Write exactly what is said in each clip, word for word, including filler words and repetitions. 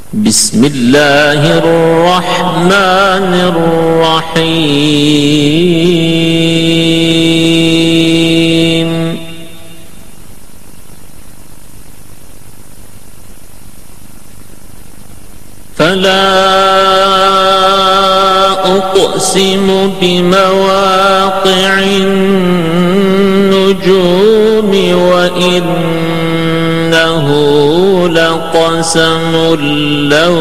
بسم الله الرحمن الرحيم فلا أقسم بمواقع النجوم وإنه لقسم لو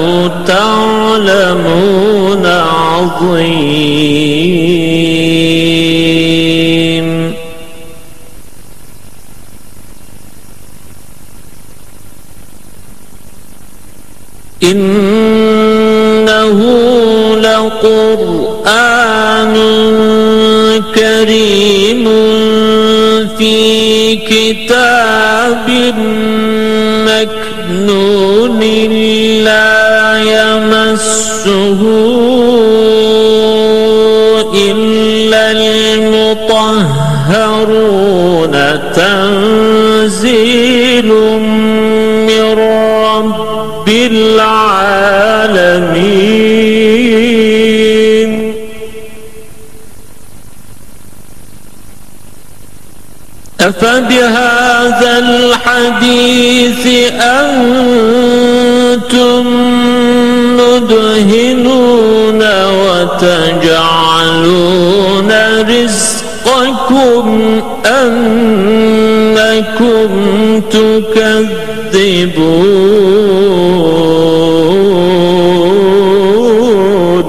تعلمون عظيم إنه لقرآن كريم في كتاب مكنون لا يمسه إلا المطهرون تنزيل من رب العالمين أفبهذا الحديث أنتم مدهنون وتجعلون رزقكم أنكم تكذبون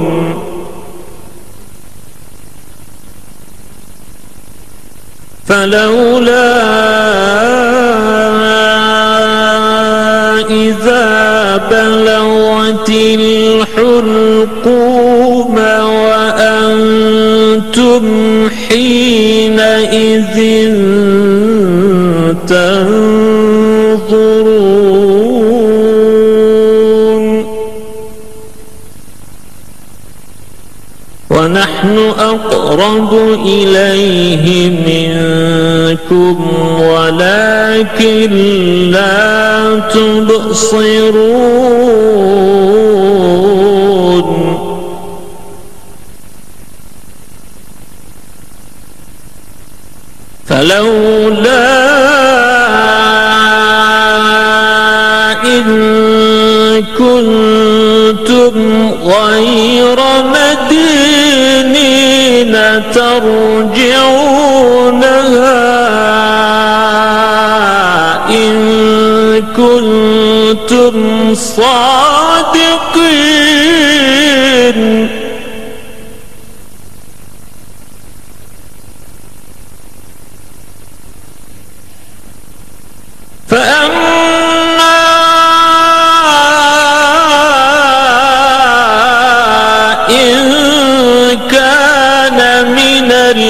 فلولا إذا بلغت الحلقوم وأنتم حينئذ تنظرون ونحن أقرب إليه منكم ولكن لا تبصرون فلولا إن كنتم غير مدينين ترجعونها إن كنتم صادقين فأما إن كان من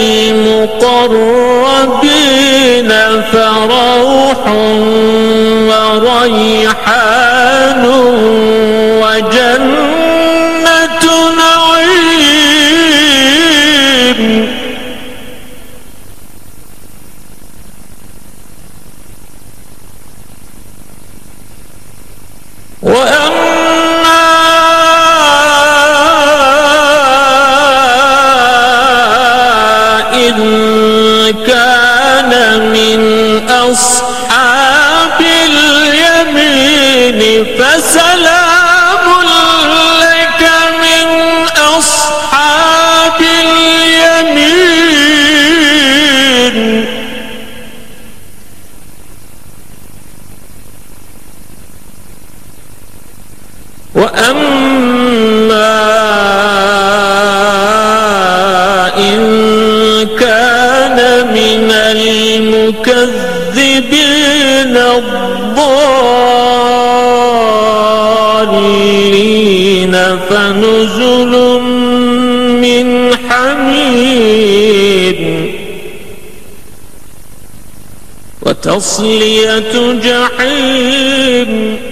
المقربين فروح وريحان وجنة نعيم وأما إن كان من أصحاب اليمين فسلام لك من أصحاب اليمين وأما إن كان من المكذبين الضالين فنزل من حميم وتصلية جحيم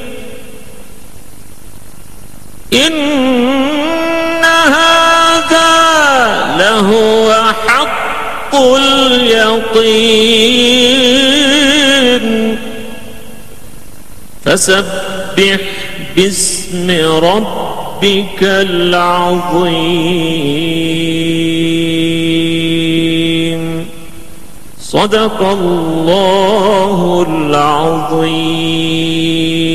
إن هذا لهو حق اليقين فسبح باسم ربك العظيم. صدق الله العظيم.